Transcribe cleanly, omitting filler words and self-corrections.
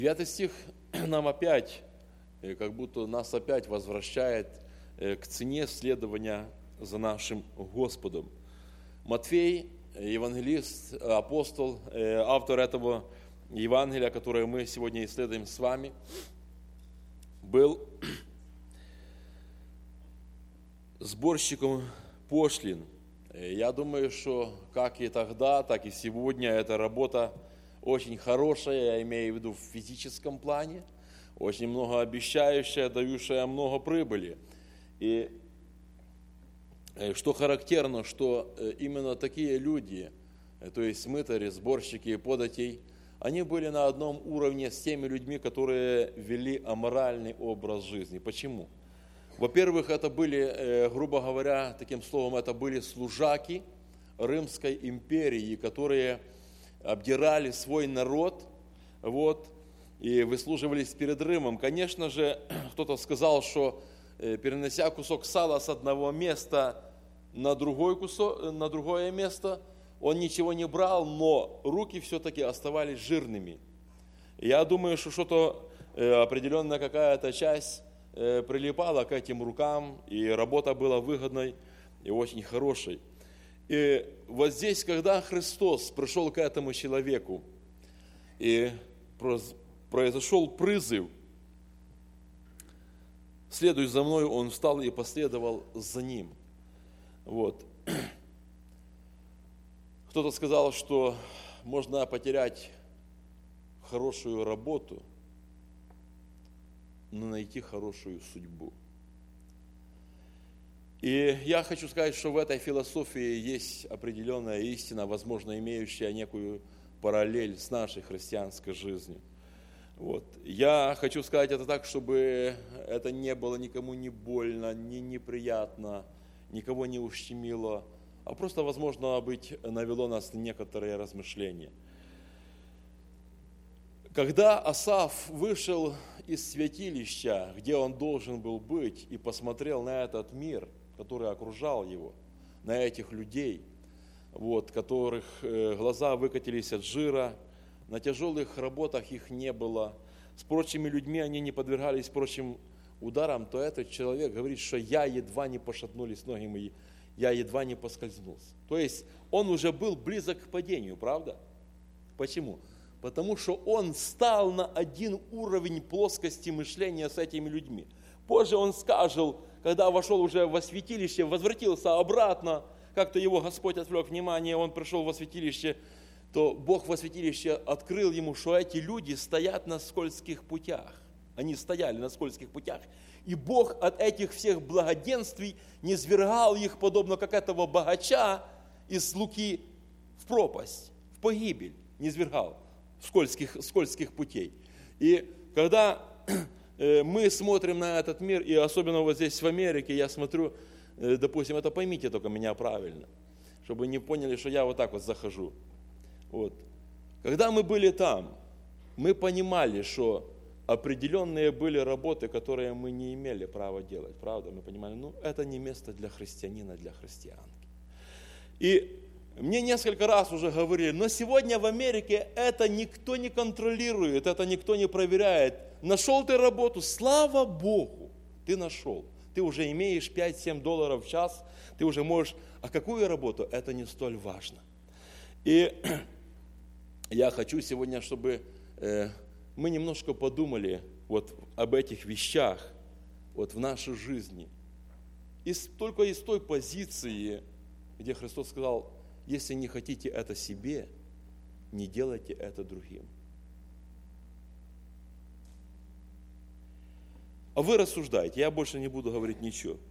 9 стих нам опять, как будто нас опять возвращает к цене следования за нашим Господом. Матфей, евангелист, апостол, автор этого Евангелия, которое мы сегодня исследуем с вами, был сборщиком пошлин. Я думаю, что как и тогда, так и сегодня эта работа очень хорошая, я имею в виду в физическом плане, очень многообещающая, дающая много прибыли. И что характерно, что именно такие люди, то есть мытари, сборщики податей, они были на одном уровне с теми людьми, которые вели аморальный образ жизни. Почему? Во-первых, это были, грубо говоря, таким словом, это были служаки Римской империи, которые обдирали свой народ, и выслуживались перед Римом. Конечно же, кто-то сказал, что перенося кусок сала с одного места на другое место, он ничего не брал, но руки все-таки оставались жирными. Я думаю, что что-то определенная какая-то часть прилипала к этим рукам, и работа была выгодной и очень хорошей. И вот здесь, когда Христос пришел к этому человеку, и произошел призыв, следуй за мной, он встал и последовал за ним. Кто-то сказал, что можно потерять хорошую работу, но найти хорошую судьбу. И я хочу сказать, что в этой философии есть определенная истина, возможно, имеющая некую параллель с нашей христианской жизнью. Я хочу сказать это так, чтобы это не было никому не больно, не неприятно, никого не ущемило, а просто, возможно, навело нас на некоторые размышления. Когда Асаф вышел из святилища, где он должен был быть, и посмотрел на этот мир, который окружал его, на этих людей, которых глаза выкатились от жира, на тяжелых работах их не было, с прочими людьми они не подвергались прочим ударам, то этот человек говорит, что я едва не пошатнулись ноги мои, я едва не поскользнулся. То есть он уже был близок к падению, правда? Почему? Потому что он стал на один уровень плоскости мышления с этими людьми. Позже он скажет, когда вошел уже во святилище, возвратился обратно, как-то его Господь отвлек внимание, он пришел во святилище, то Бог во святилище открыл ему, что эти люди стоят на скользких путях. Они стояли на скользких путях. И Бог от этих всех благоденствий не свергал их, подобно как этого богача из Луки, в пропасть, в погибель, не свергал скользких путей. И когда мы смотрим на этот мир, и особенно вот здесь в Америке, я смотрю, допустим, это поймите только меня правильно, чтобы не поняли, что я вот так вот захожу. Когда мы были там, мы понимали, что определенные были работы, которые мы не имели права делать, правда? Мы понимали, это не место для христианина, для христианки. И мне несколько раз уже говорили, но сегодня в Америке это никто не контролирует, это никто не проверяет. Нашел ты работу, слава Богу, ты нашел. Ты уже имеешь $5-7 в час, ты уже можешь, а какую работу, это не столь важно. И я хочу сегодня, чтобы мы немножко подумали об этих вещах в нашей жизни. Только из той позиции, где Христос сказал, если не хотите это себе, не делайте это другим. А вы рассуждайте, я больше не буду говорить ничего.